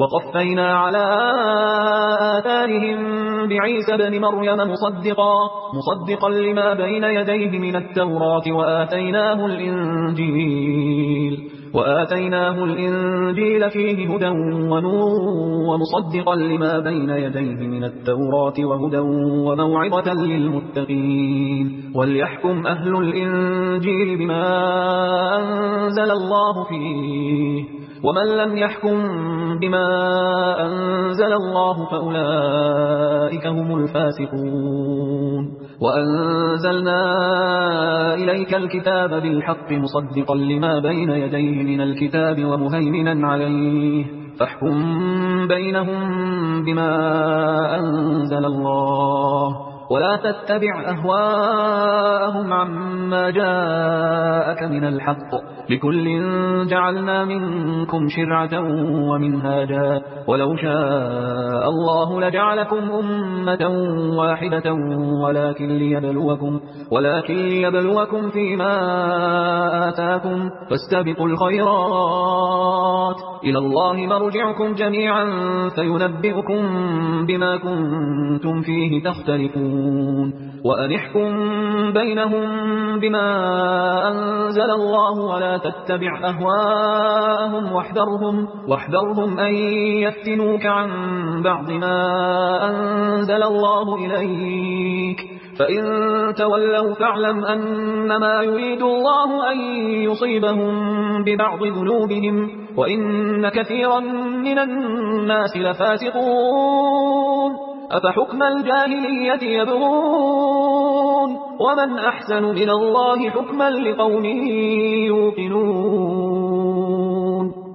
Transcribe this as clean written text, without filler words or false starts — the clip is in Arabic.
وقفينا على آثارهم بعيسى بن مريم مصدقا لما بين يديه من التوراة وآتيناه الإنجيل فيه هدى ونور ومصدقا لما بين يديه من التوراة وهدى وموعظة للمتقين. وليحكم أهل الإنجيل بما أنزل الله فيه، ومن لم يحكم بما أنزل الله فأولئك هم الفاسقون. وأنزلنا إليك الكتاب بالحق مصدقا لما بين يديه من الكتاب ومهيمنا عليه، فاحكم بينهم بما أنزل الله، ولا تتبع أهواءهم عما جاءك من الحق، لكل جعلنا منكم شرعة ومنهاجا، ولو شاء الله لجعلكم أمة واحدة ولكن ليبلوكم فيما آتاكم، فاستبقوا الخيرات، إلى الله مرجعكم جميعا فينبئكم بما كنتم فيه تختلفون. وأنحكم بينهم بما أنزل الله، ولا تتبع أهواءهم واحذرهم أن يفتنوك عن بعض ما أنزل الله إليك، فإن تولوا فاعلم أنما يريد الله أن يصيبهم ببعض ذنوبهم، وإن كثيرا من الناس لفاسقون. أفحكم الجاهلية يبغون، ومن أحسن من الله حكما لقوم يوقنون.